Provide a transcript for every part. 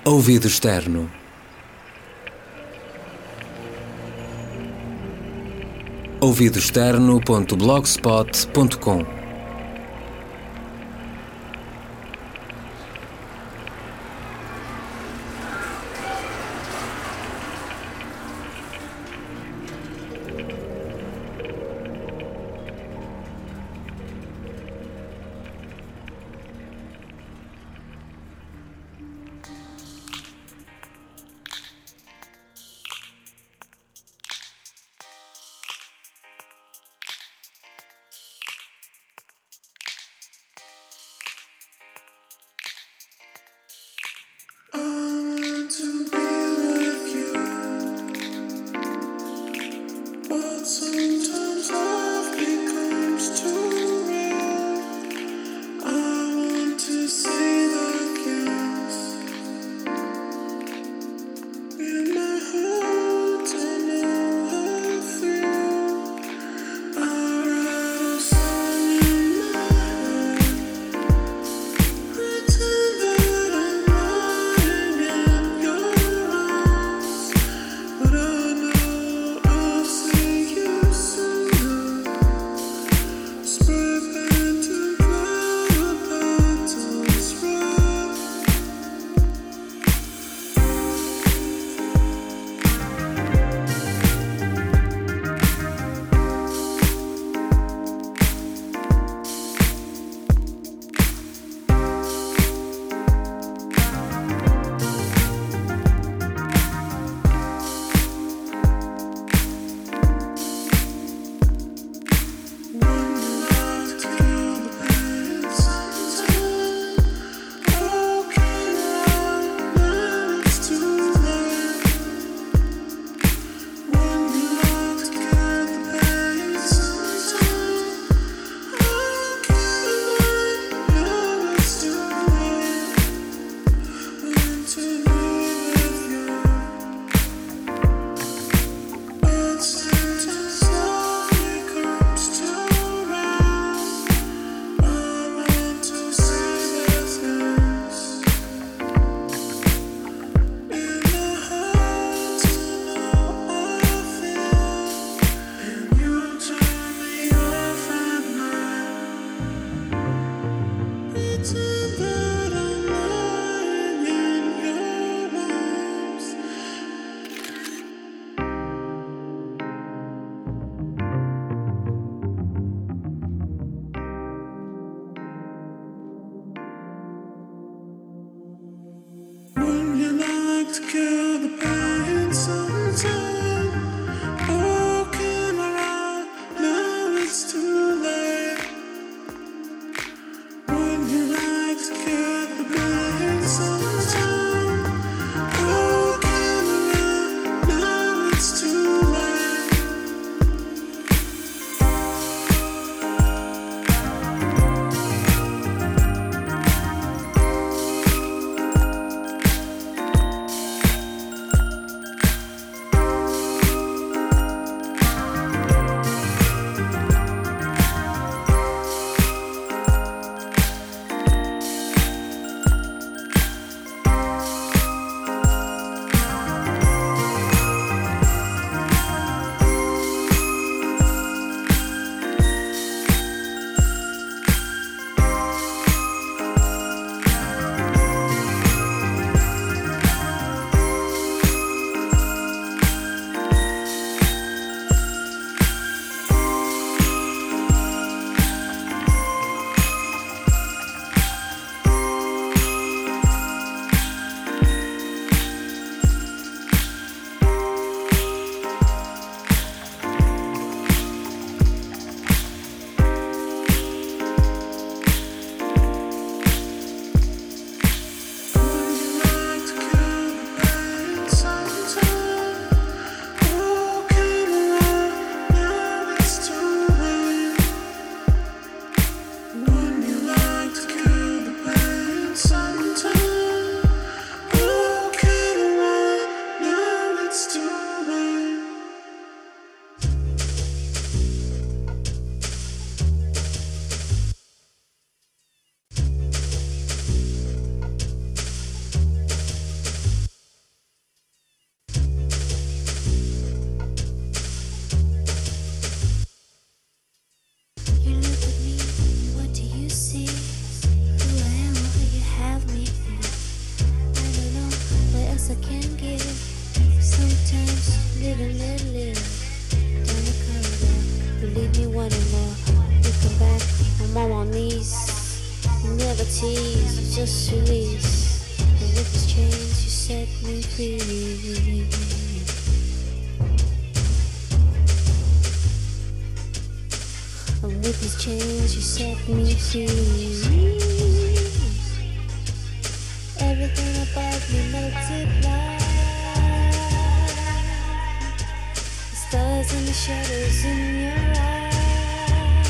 Ouvido externo. ouvidoexterno.blogspot.com never tease, you just release. And with these chains you set me free. And with these chains you set me free. Everything about me multiply. The stars and the shadows in your eyes.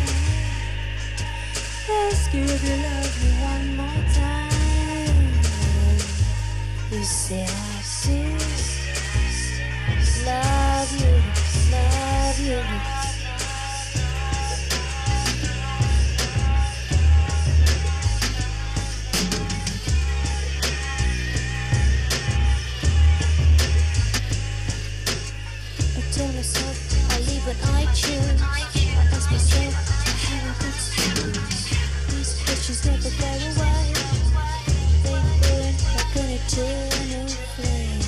Ask you if you love me one more time. You say I see. Love you, love you. Tell myself I leave when I choose. I ask myself I haven't got to choose. These pictures never go away. They burn like an eternal flame.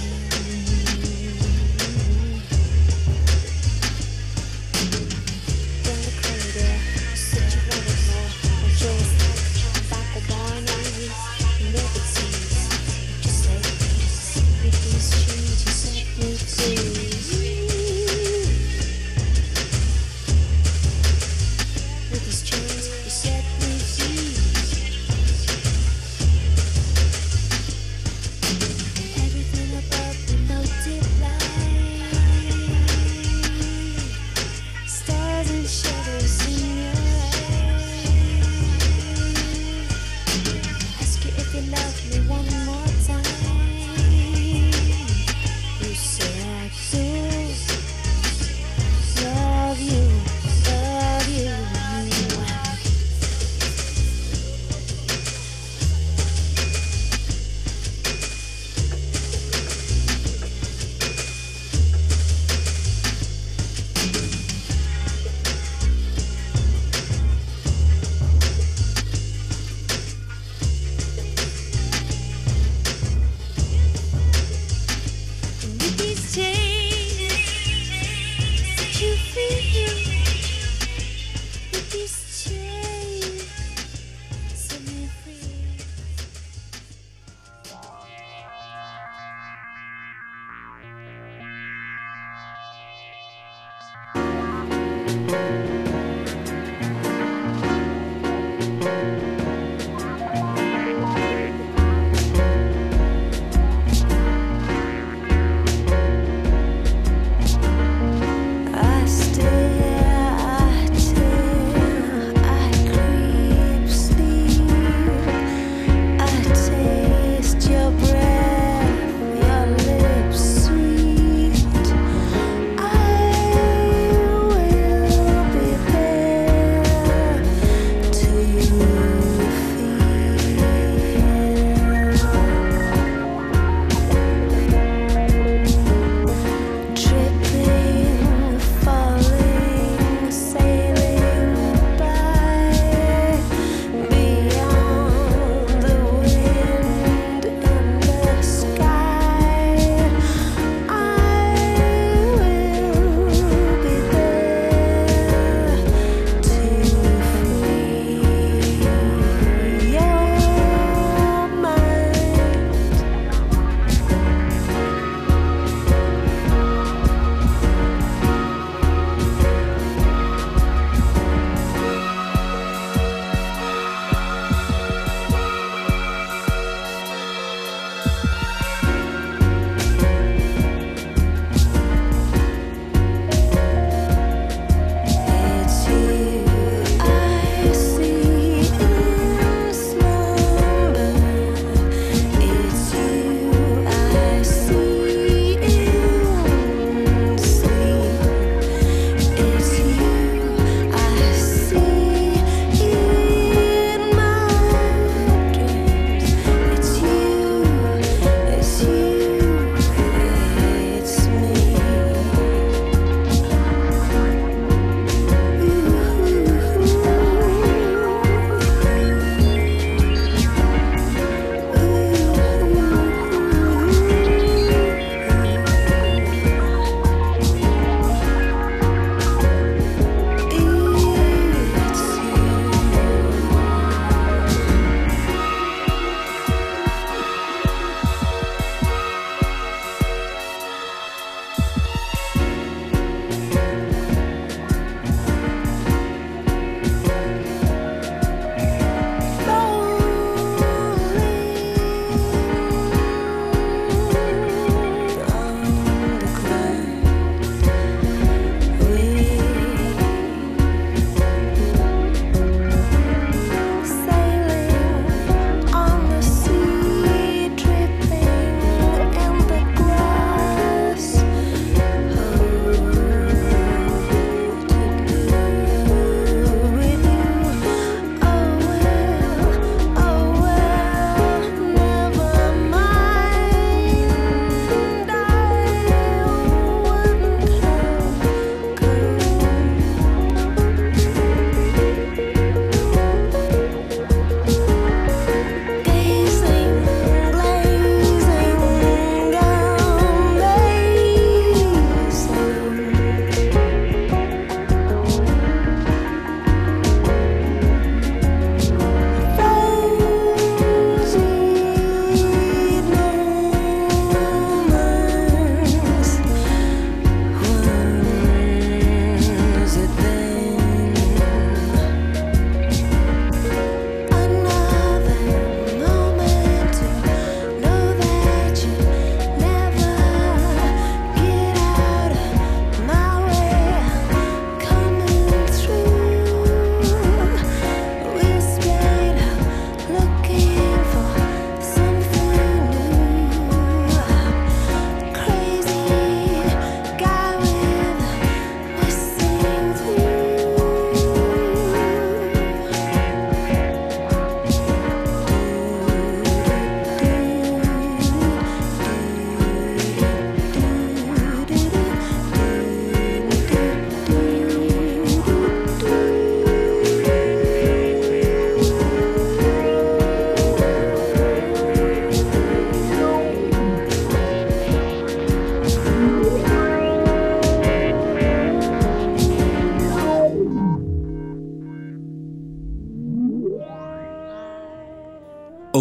Down the corridor, I said you wanted more. My jaw is like back of my knees. You never tease, you just say please. With these chains you set me free. With these chains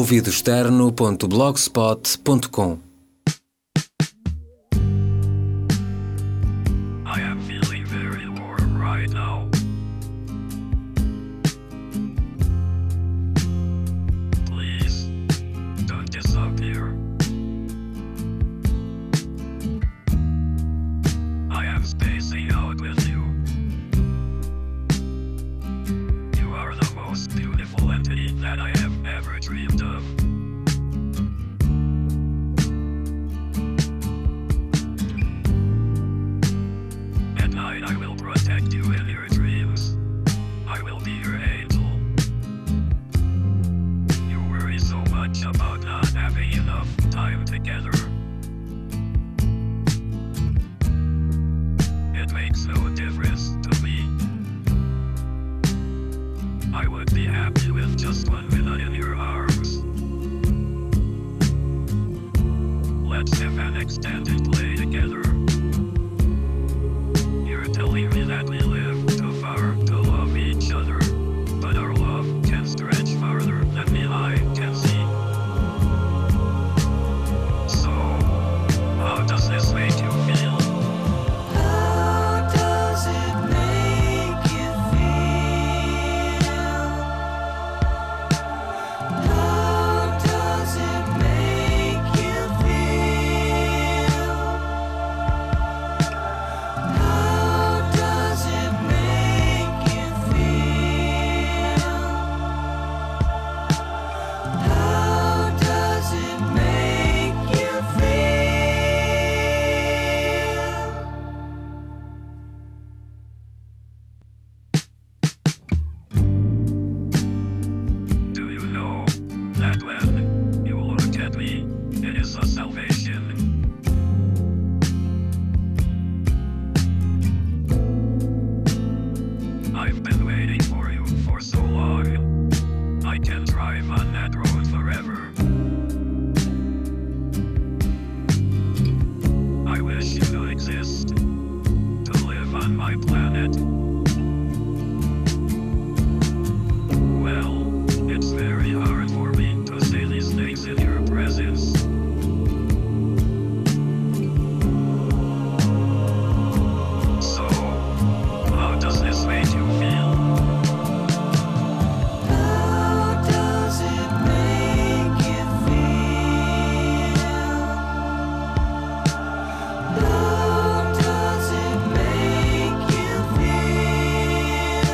ouvidoexterno.blogspot.com. I am feeling very warm right now. Please, don't disappear. I am spacing out with you. You are the most beautiful entity that I have ever dreamed of. At night I will protect you in your dreams. I will be your angel. You worry so much about not having enough time together. It makes no difference to me. I would be happy with just 1 minute in your arms. Let's have an extended play together. You're telling me that we live too far to love each other, but our love can stretch farther than the eye can see. So, how does this make you feel? How does it make you feel? How does it make you feel? How does it make you feel? How does it make you feel? Do you know that when you look at me, it is a salvation? I've been waiting for you for so long. I can drive on that road forever. I wish you to exist, to live on my planet. Well, it's very hard for me to say these things in your presence. So, how does this make you feel? How does it make you feel? How does it make you feel?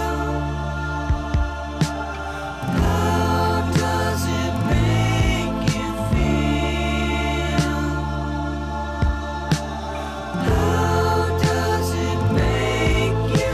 How does it make you feel? How does it make you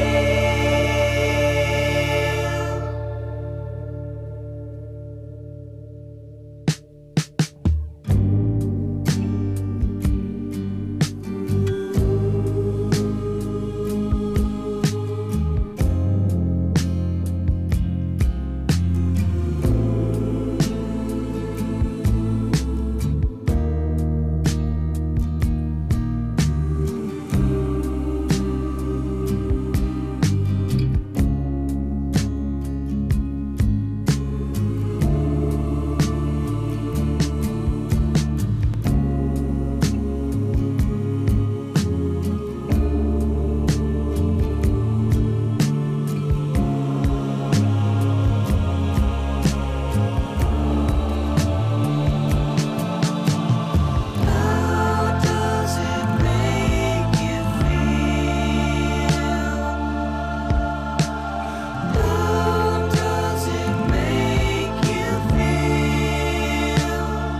How does it make you feel? How does it make you feel?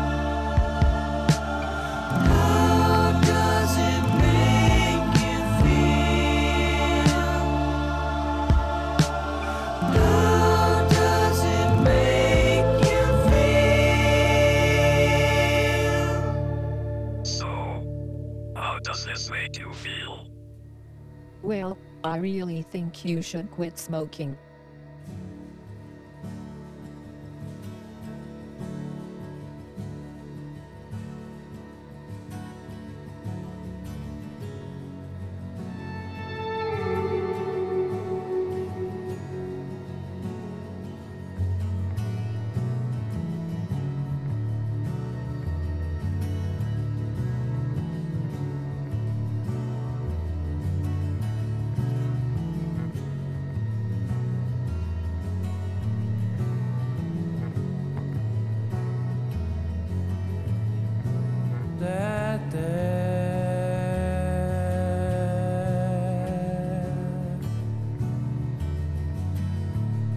How does it make you feel? How does it make you feel? So, how does this make you feel? Well, I really think you should quit smoking.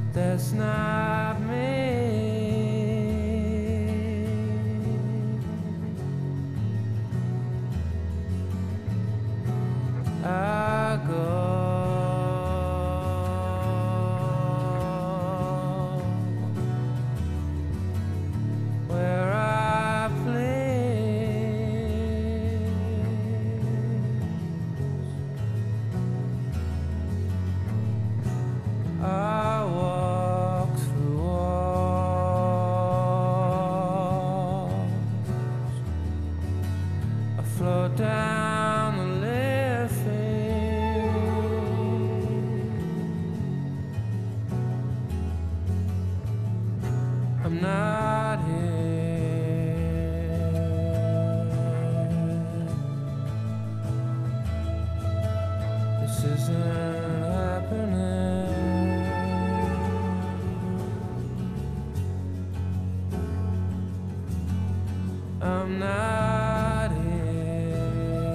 that's not me. I go where I please. I walk through walls. I float down the living. I'm not here. This isn't happening. I'm not here.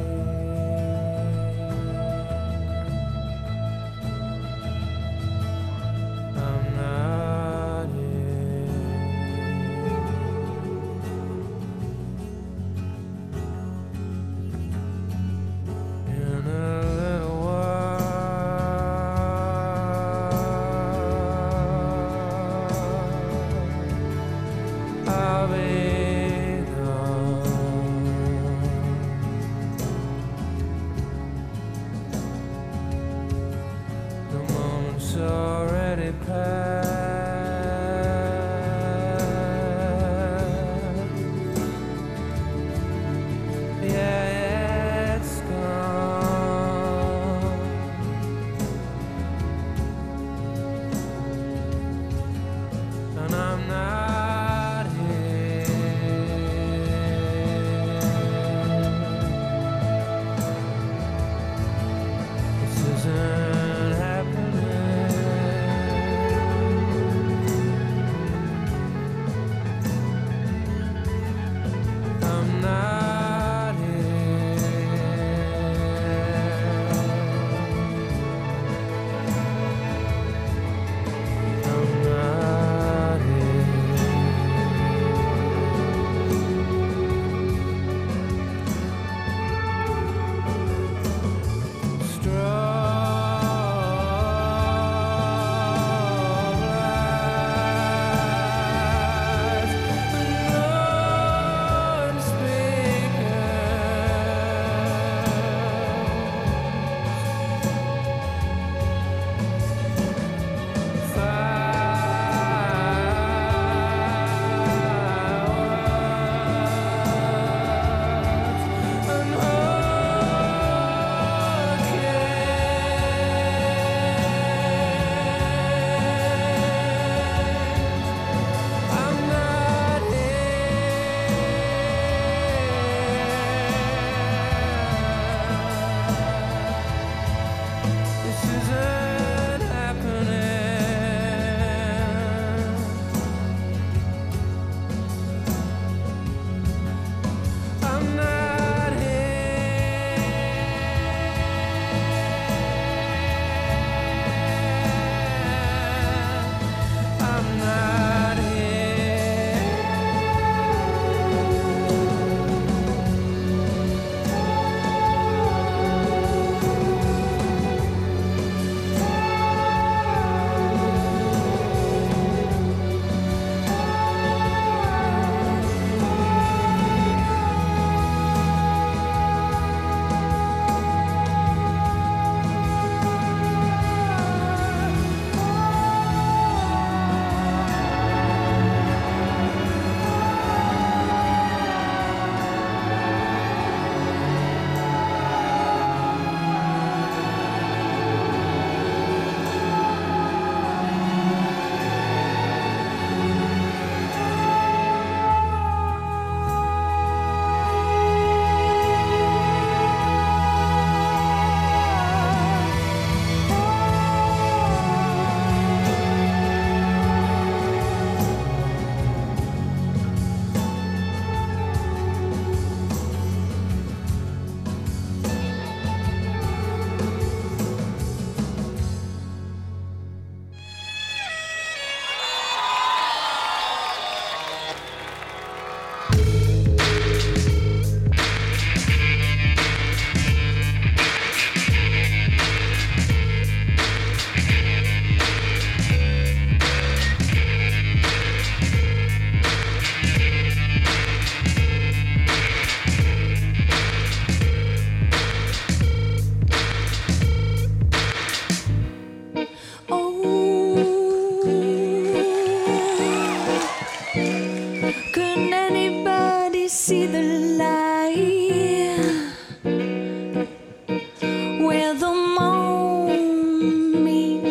I'm not here. In a little while, I'll be the moment's already passed. Yeah, it's gone. And I'm not here. This isn't happening.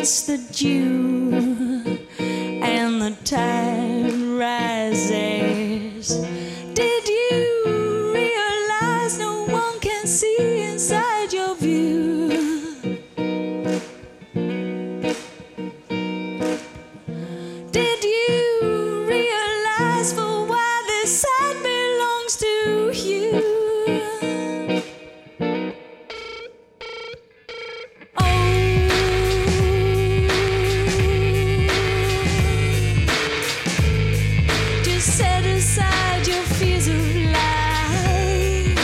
taste the dew and the tide rises. Did you realize no one can see inside your view? Did you realize for why this side belongs to you? Set aside your fears of life.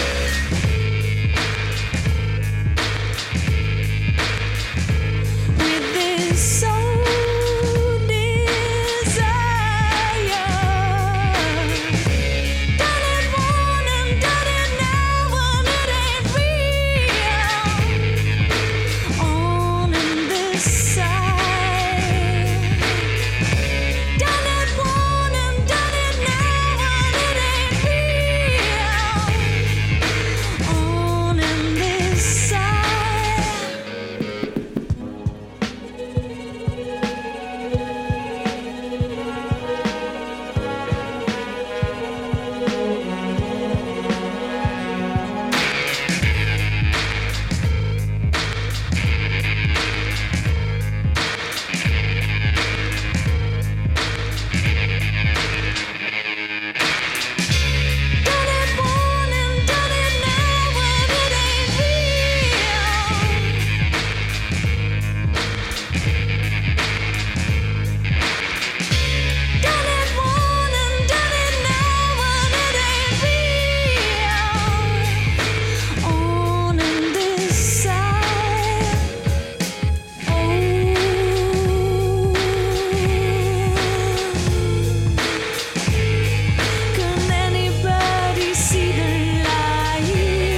With this soul desire, done it once and done it now, and it ain't real. On in this side, done it once and done it now, and it ain't real. On in this side. Done it once and done it now, and it ain't real. Done it once and done it now, and it ain't real. On in this side. Can anybody see the light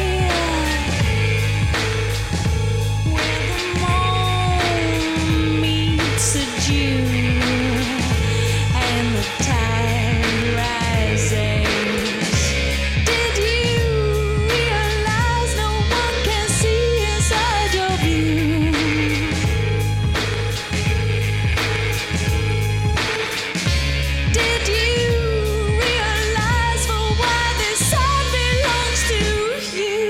where the moon meets the dew and the tide rises? Did you realize no one can see inside your view? Did you realize for why this side belongs to you?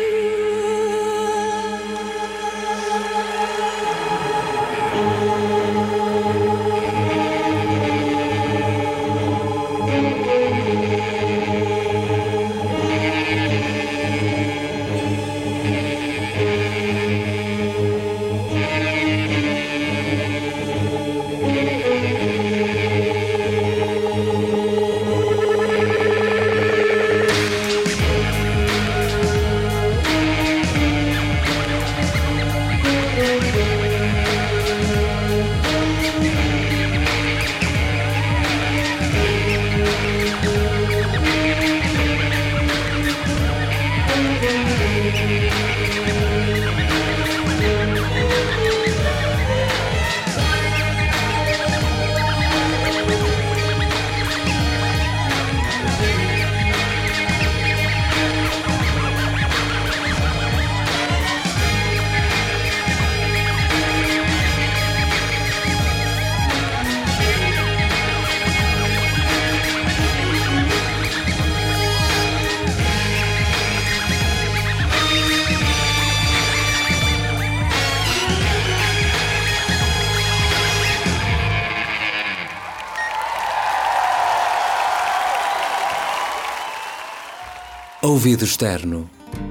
Ouvido externo.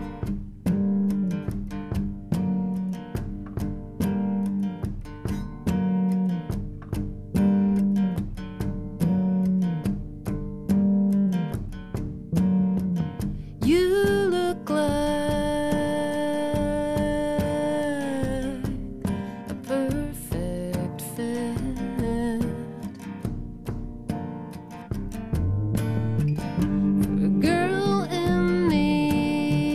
You look like a perfect fit for a girl in need.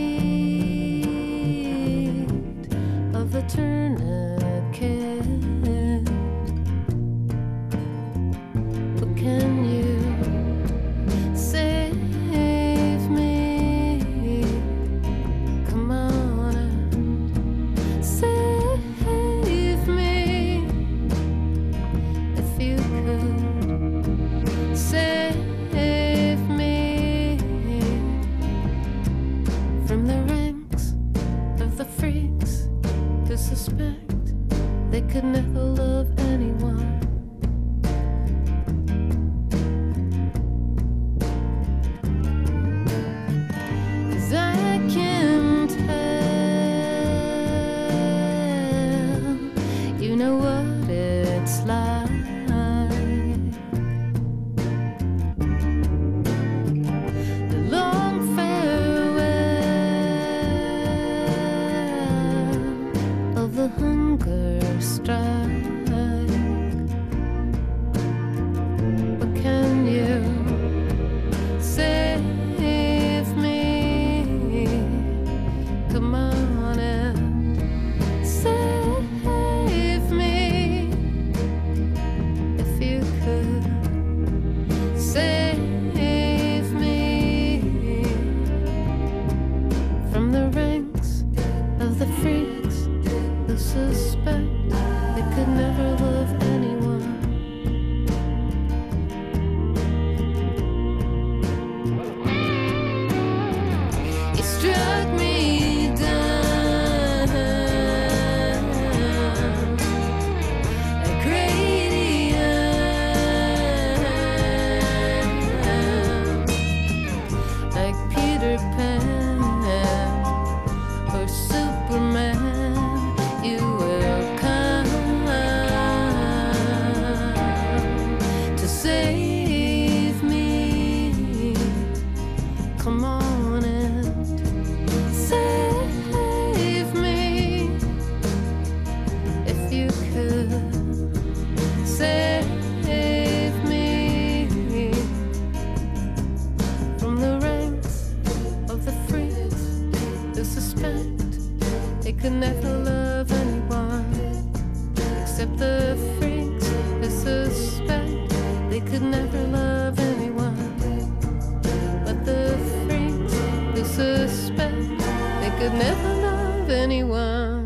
freaks who suspect they could never love anyone. But the freaks who suspect they could never love anyone.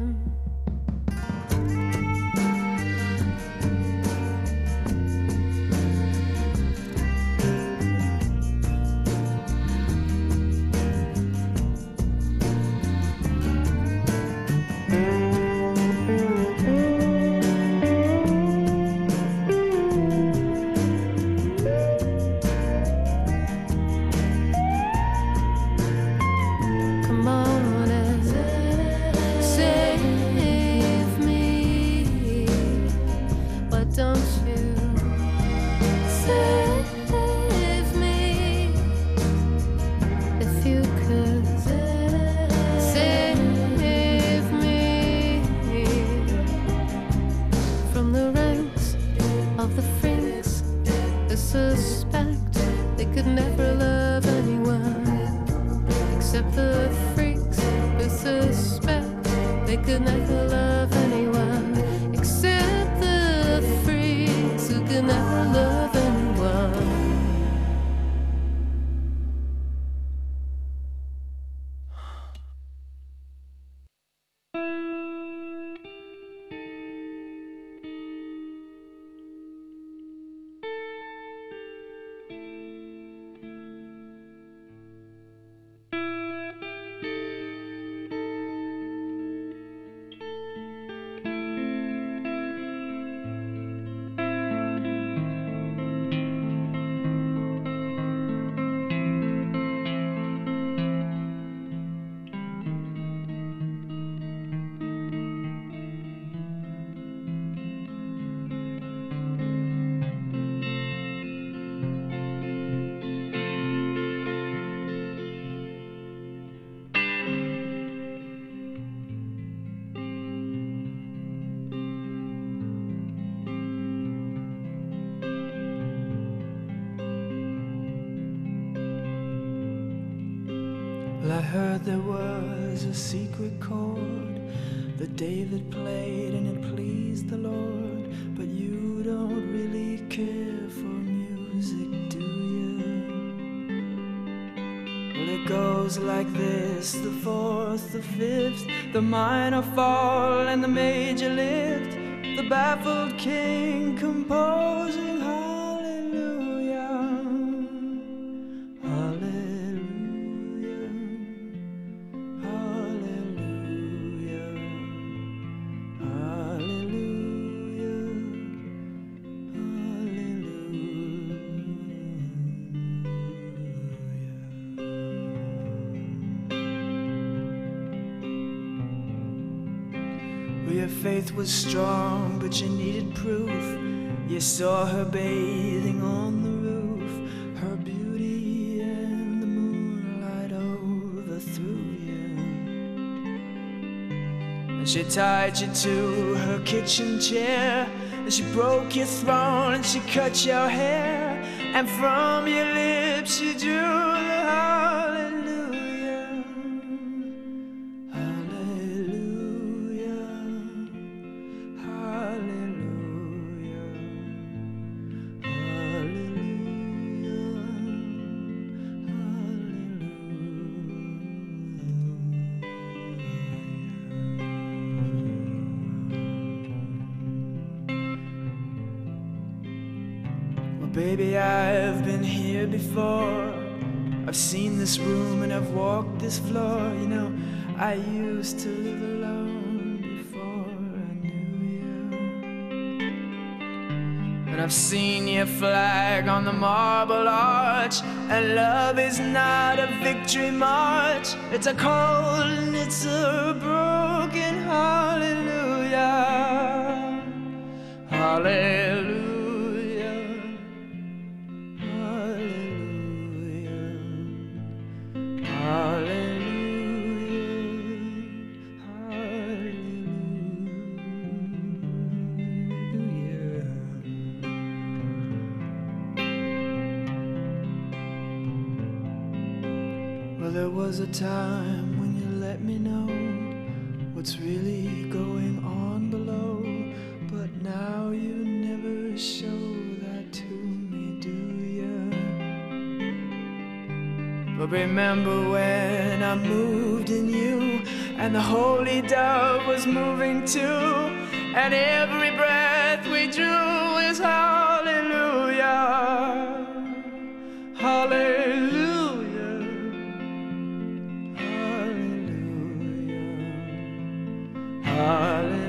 Come on and save me. Why don't you save me? If you could save me from the ranks of the freaks who suspect they could never love anyone. Except the freaks who suspect they could never love anyone. Except the freaks who could never love anyone. Well, I heard there was a secret chord that David played and it pleased the Lord. But you don't really care for music, do you? Well, it goes like this: the fourth, the fifth, the minor fall and the major lift, the baffled king composing hallelujah, hallelujah, hallelujah, hallelujah. Well, your faith was strong, but you needed proof. You saw her bathing on the roof, her beauty and the moonlight overthrew you. And she tied you to her kitchen chair, and she broke your throne and she cut your hair, and from your lips she drew the hallelujah, hallelujah, hallelujah, hallelujah. Well, baby, I've been here before. I've seen this room and I've walked this floor. You know, I used to live alone before I knew you. And I've seen your flag on the marble arch, and love is not a victory march. It's a cold and it's a broken hallelujah, hallelujah, hallelujah, hallelujah, hallelujah. Well, there was a time when you let me know what's really going on below, but now you never show that to me, do ya? But remember when I moved in you, and the holy dove was moving too, and every breath we drew is hallelujah, hallelujah, hallelujah, hallelujah.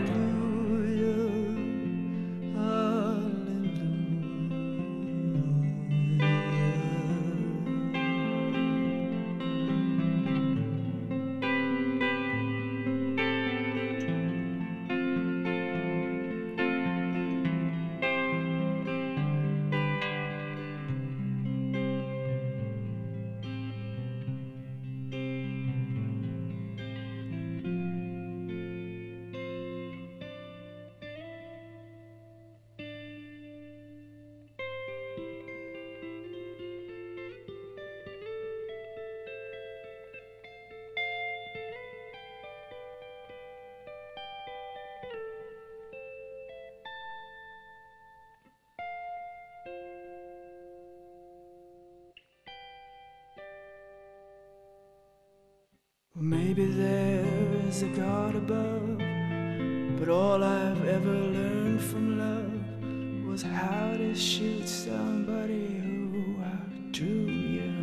Well, maybe there's a God above, but all I've ever learned from love was how to shoot somebody who outdrew you.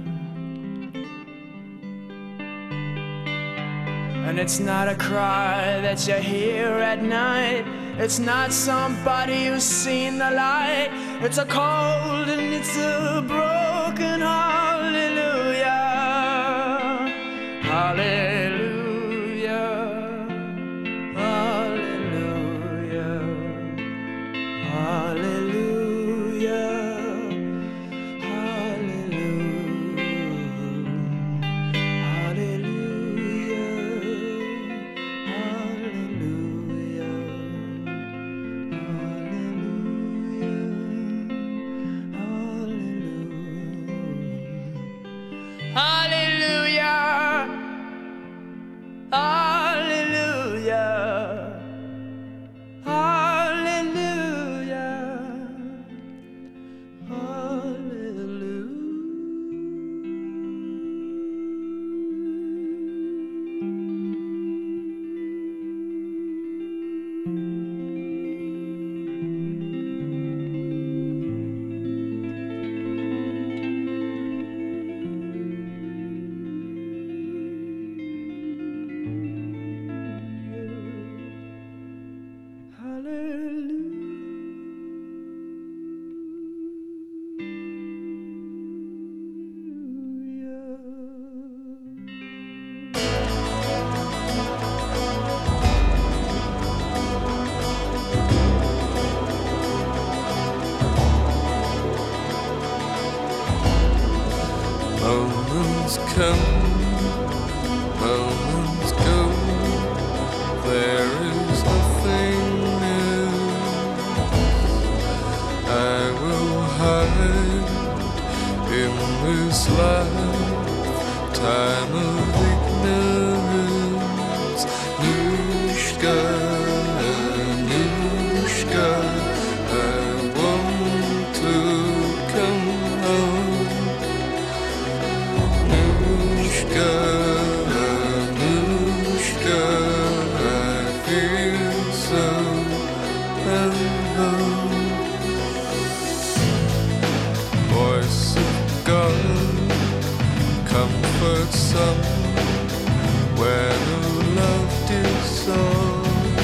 And it's not a cry that you hear at night, it's not somebody who's seen the light, it's a cold and it's a broken hallelujah. Hallelujah, hallelujah, hallelujah, Moments come, moments go. There is nothing new. I will hide in this life, time of ignorance. Nushka, Nushka, I want to come home. Nushka, Nushka, I feel so alone. Voice of God, comfort some where no love dissolves.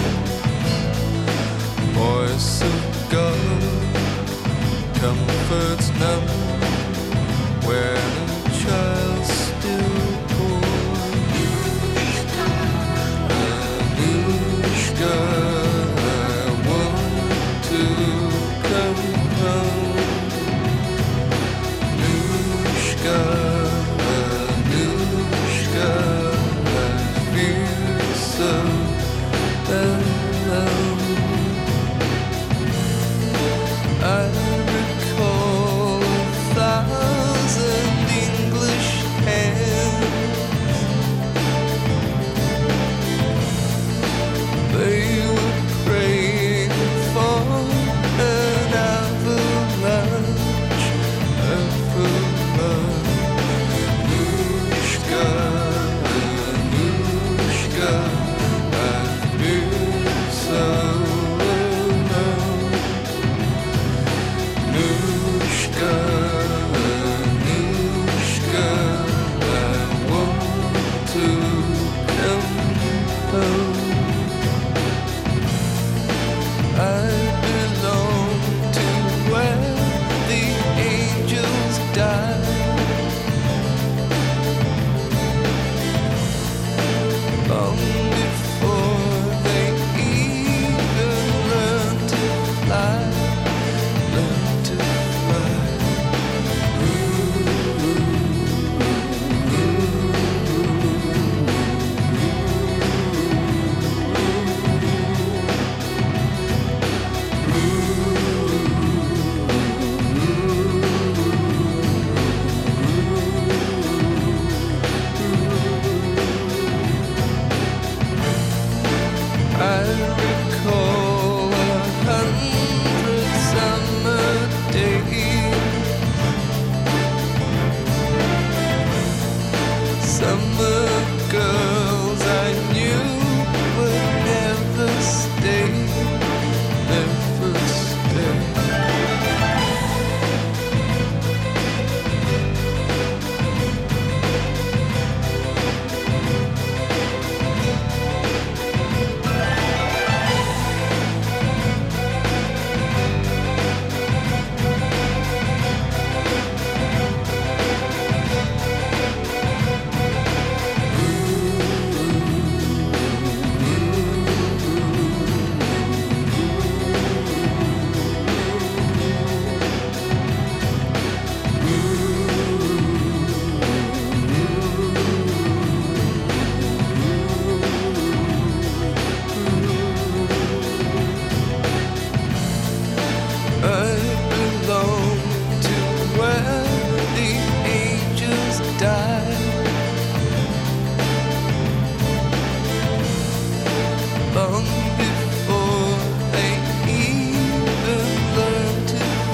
Voice of God, comforts none where no child still born. Anushka, I want to come home. Anushka, Anushka,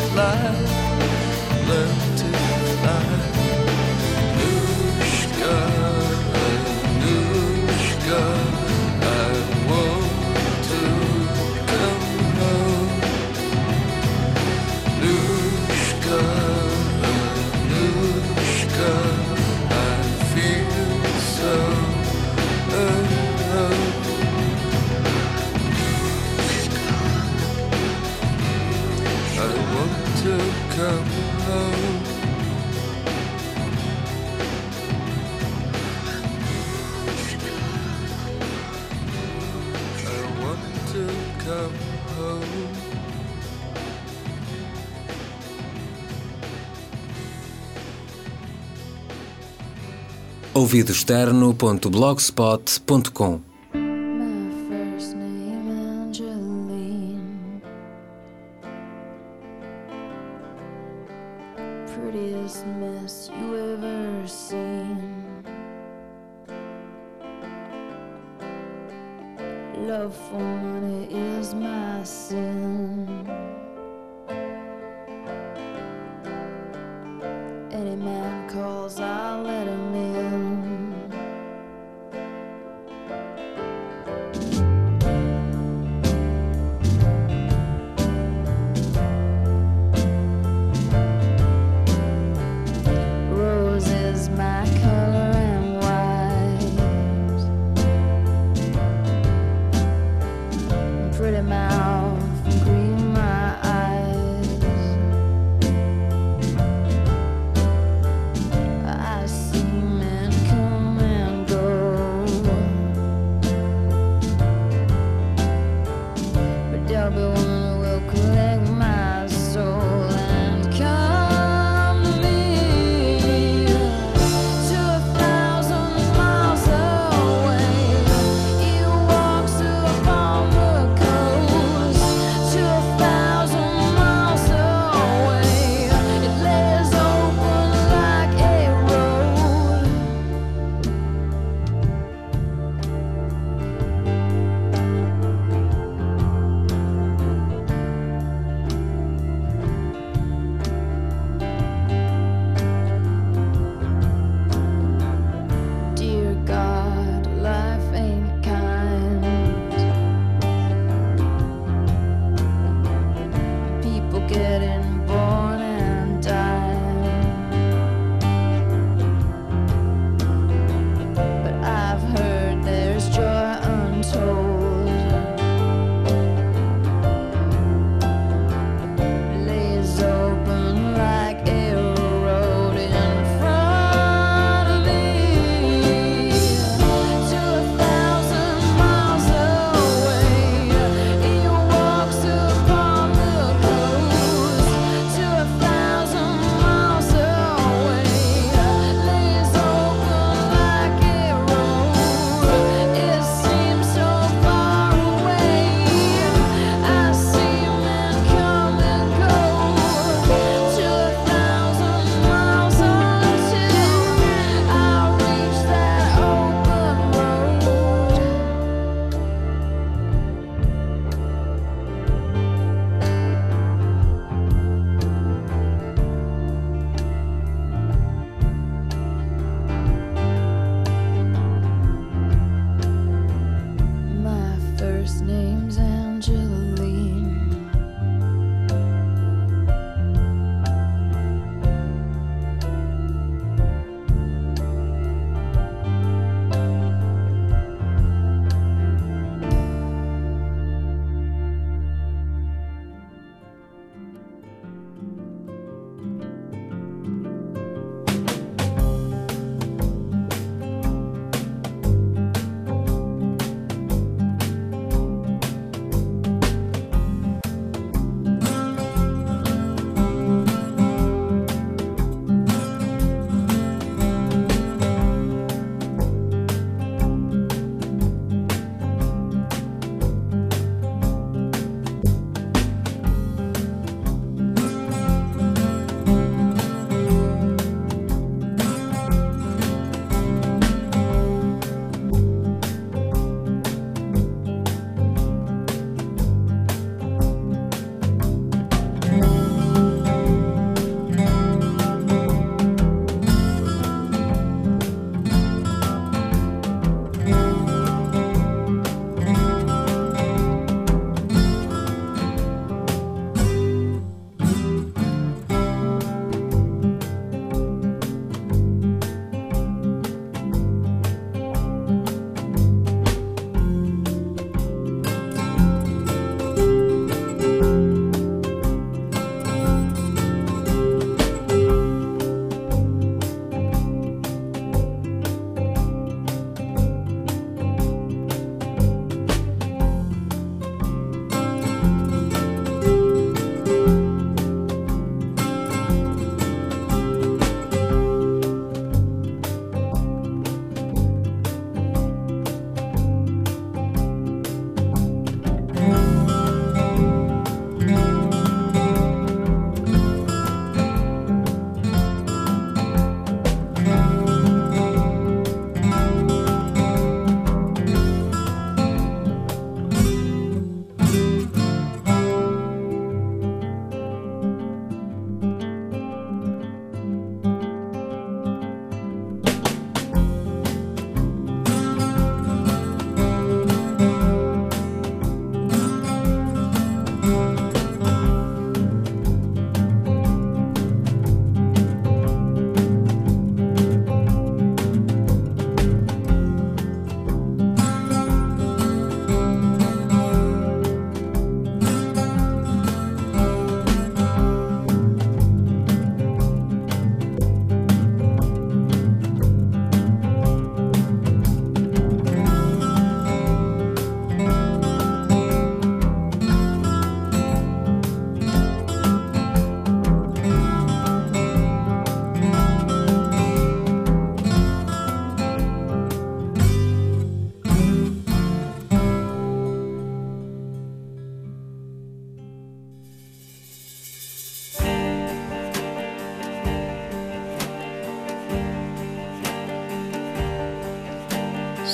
fly, learn to fly. Anushka, Anushka, I want to come home. Anushka, Anushka, I feel so alone. I want to come home. I want to come home. ouvidoexterno.blogspot.com. My first name Angeline, prettiest mess you ever seen. Love for money is my sin. Any man calls, I'll let him in. Rose is my color and white. Pretty mouth, green my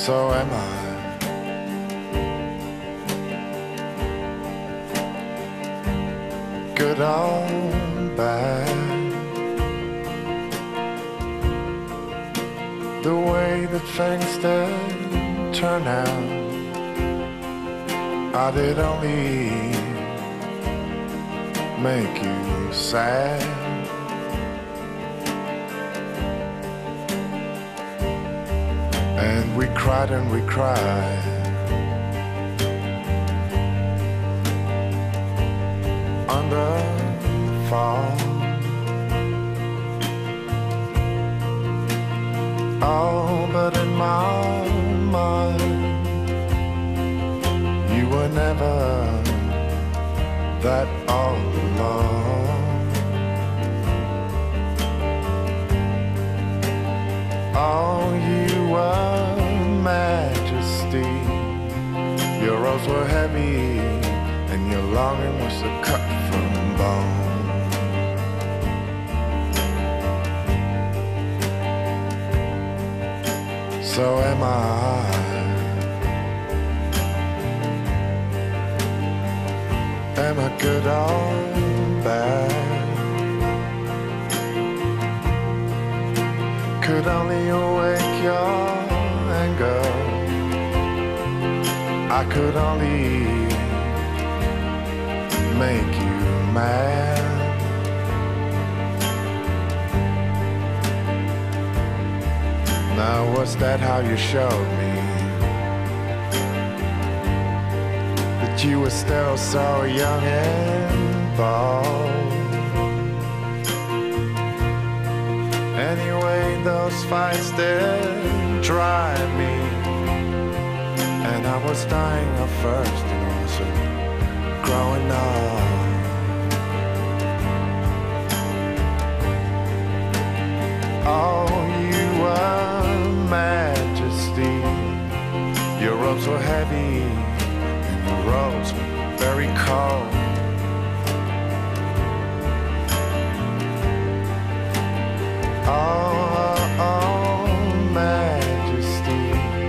So am I. Good or bad, the way that things did turn out, I did only make you sad. And we cried and we cried. Under fall. Oh, but in my mind, you were never that all alone. Oh, you were majesty. Your rose were heavy, and your longing was a cut from bone. So am I. Am I good or bad? Could only awake your anger. I could only make you mad. Now was that how you showed me that you were still so young and bold? Anyway, those fights did drive me, and I was dying of thirst and also growing up. Oh, you were majesty. Your robes were heavy, and your robes were very cold. Oh, majesty.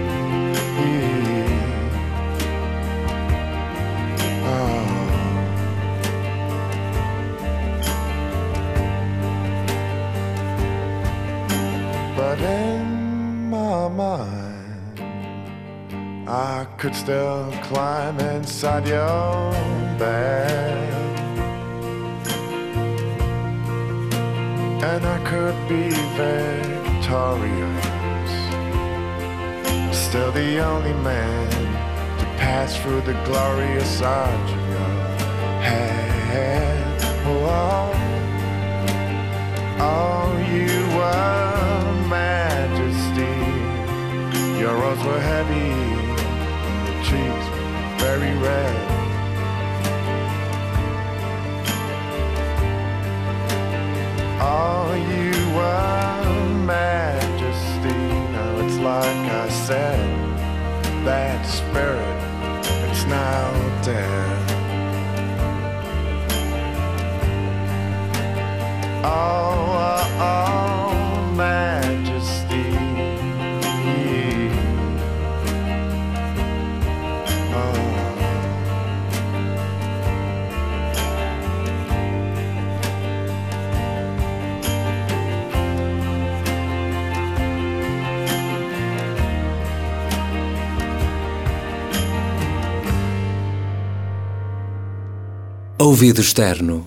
But in my mind, I could still climb inside your bed, and I could be victorious, still the only man to pass through the glorious arch of your head. Oh, oh, you were majesty. Your roses were heavy, and the cheeks were very red. Oh, you were majesty. Now it's like I said, that spirit, it's now dead. Oh, majesty. Ouvido externo.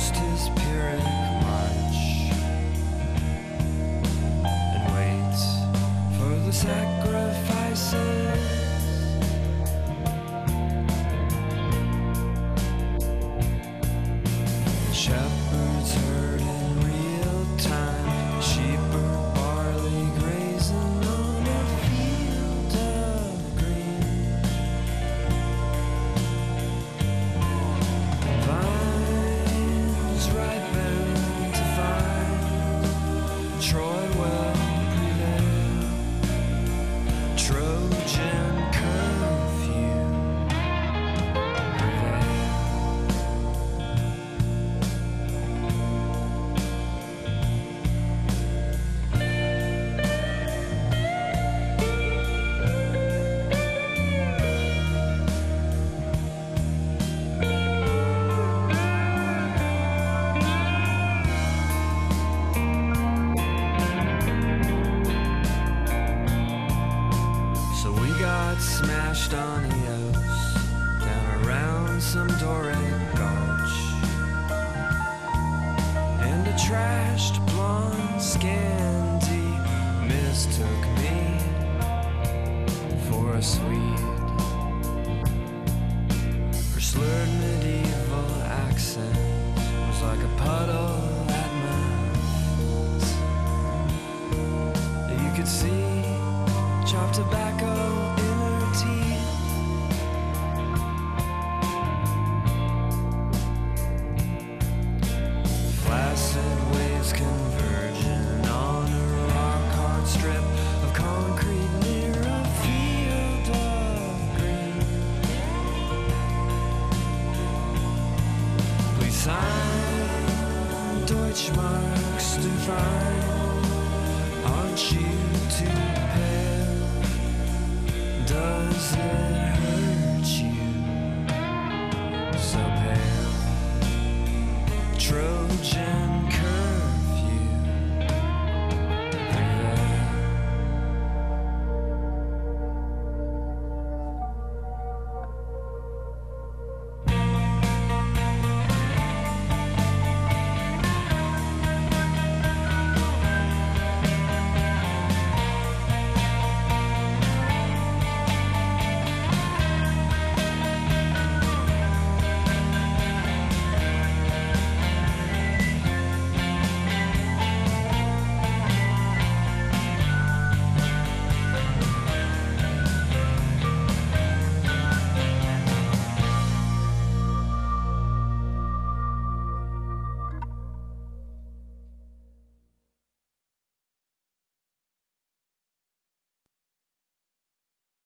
post his Pyrrhic march and waits for the sacrifices. Shepherds heard in real time, sheep are barley grazing on a field of green. Vines ripen to vine, Troy will prevail, Trojan curfew prevail. So we got smashed on Eos, down around some Doric Arch, and a trashed blonde Scandi mistook me for a Swede. Her slurred medieval accent was like a puddle at my feet. You could see chopped tobacco in her teeth. Flaccid waves converging on a rock-hard strip of concrete near a field of green. Please sign Deutschmarks to find. Aren't you too pale? Does it hurt you so pale? Trojan